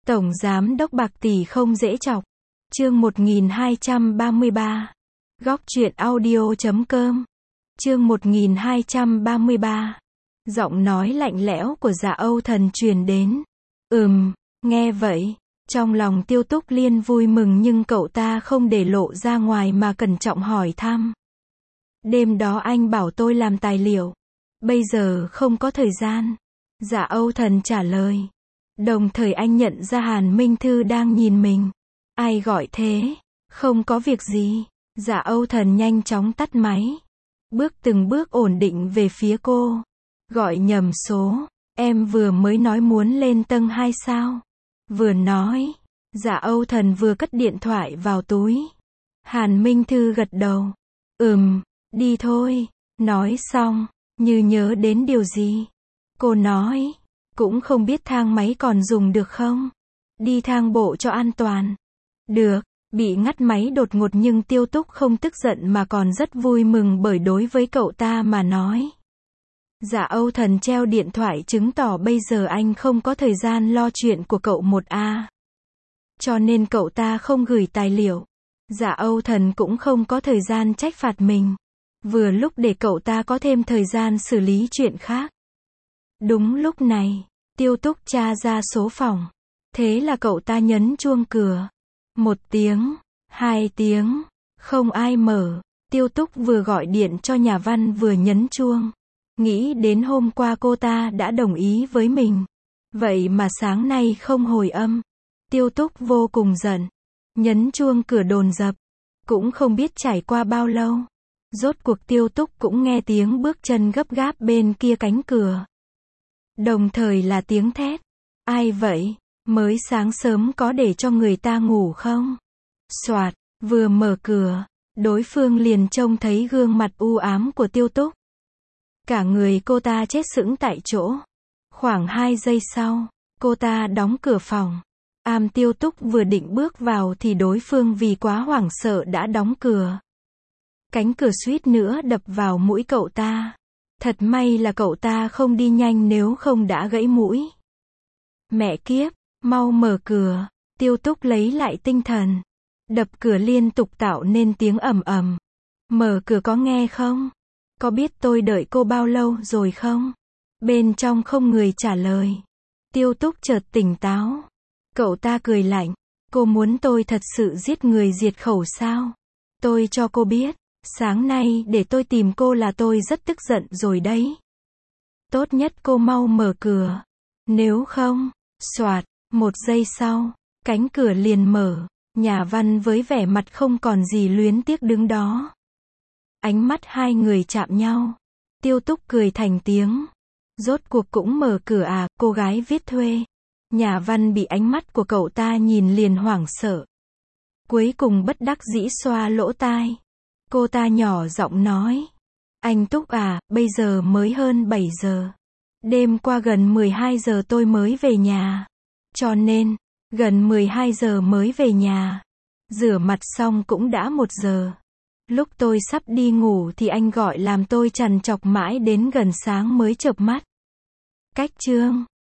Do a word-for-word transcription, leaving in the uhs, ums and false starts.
Tổng giám đốc bạc tỷ không dễ chọc. Chương một nghìn hai trăm ba mươi ba. Góc truyện audio chấm com. Chương một nghìn hai trăm ba mươi ba. Giọng nói lạnh lẽo của Dạ Âu Thần truyền đến. Ừm, nghe vậy, trong lòng Tiêu Túc Liên vui mừng nhưng cậu ta không để lộ ra ngoài mà cẩn trọng hỏi thăm. Đêm đó anh bảo tôi làm tài liệu. Bây giờ không có thời gian. Dạ Âu Thần trả lời. Đồng thời anh nhận ra Hàn Minh Thư đang nhìn mình. Ai gọi thế? Không có việc gì. Dạ Âu Thần nhanh chóng tắt máy. Bước từng bước ổn định về phía cô. Gọi nhầm số. Em vừa mới nói muốn lên tầng hai sao? Vừa nói. Dạ Âu Thần vừa cất điện thoại vào túi. Hàn Minh Thư gật đầu. Ừm, đi thôi. Nói xong, như nhớ đến điều gì. Cô nói. Cũng không biết thang máy còn dùng được không? Đi thang bộ cho an toàn. Được. Bị ngắt máy đột ngột nhưng Tiêu Túc không tức giận mà còn rất vui mừng bởi đối với cậu ta mà nói. Dạ Âu Thần treo điện thoại chứng tỏ bây giờ anh không có thời gian lo chuyện của cậu một a. Cho nên cậu ta không gửi tài liệu. Dạ Âu Thần cũng không có thời gian trách phạt mình. Vừa lúc để cậu ta có thêm thời gian xử lý chuyện khác. Đúng lúc này, Tiêu Túc tra ra số phòng. Thế là cậu ta nhấn chuông cửa. Một tiếng, hai tiếng, không ai mở. Tiêu Túc vừa gọi điện cho nhà văn vừa nhấn chuông. Nghĩ đến hôm qua cô ta đã đồng ý với mình. Vậy mà sáng nay không hồi âm. Tiêu Túc vô cùng giận. Nhấn chuông cửa đồn dập. Cũng không biết trải qua bao lâu. Rốt cuộc Tiêu Túc cũng nghe tiếng bước chân gấp gáp bên kia cánh cửa. Đồng thời là tiếng thét. Ai vậy? Mới sáng sớm có để cho người ta ngủ không? Soạt, vừa mở cửa, đối phương liền trông thấy gương mặt u ám của Tiêu Túc. Cả người cô ta chết sững tại chỗ. Khoảng hai giây sau, cô ta đóng cửa phòng. Am Tiêu Túc vừa định bước vào thì đối phương vì quá hoảng sợ đã đóng cửa. Cánh cửa suýt nữa đập vào mũi cậu ta. Thật may là cậu ta không đi nhanh nếu không đã gãy mũi. Mẹ kiếp, mau mở cửa. Tiêu Túc lấy lại tinh thần. Đập cửa liên tục tạo nên tiếng ầm ầm. Mở cửa có nghe không? Có biết tôi đợi cô bao lâu rồi không? Bên trong không người trả lời. Tiêu Túc chợt tỉnh táo. Cậu ta cười lạnh. Cô muốn tôi thật sự giết người diệt khẩu sao? Tôi cho cô biết. Sáng nay để tôi tìm cô là tôi rất tức giận rồi đấy. Tốt nhất cô mau mở cửa. Nếu không, soạt, một giây sau, cánh cửa liền mở. Nhà văn với vẻ mặt không còn gì luyến tiếc đứng đó. Ánh mắt hai người chạm nhau. Tiêu Túc cười thành tiếng. Rốt cuộc cũng mở cửa à, cô gái viết thuê. Nhà văn bị ánh mắt của cậu ta nhìn liền hoảng sợ. Cuối cùng bất đắc dĩ xoa lỗ tai. Cô ta nhỏ giọng nói. Anh Túc à, bây giờ mới hơn bảy giờ. Đêm qua gần mười hai giờ tôi mới về nhà. Cho nên, gần mười hai giờ mới về nhà. Rửa mặt xong cũng đã một giờ. Lúc tôi sắp đi ngủ thì anh gọi làm tôi trằn trọc mãi đến gần sáng mới chợp mắt. Cách chương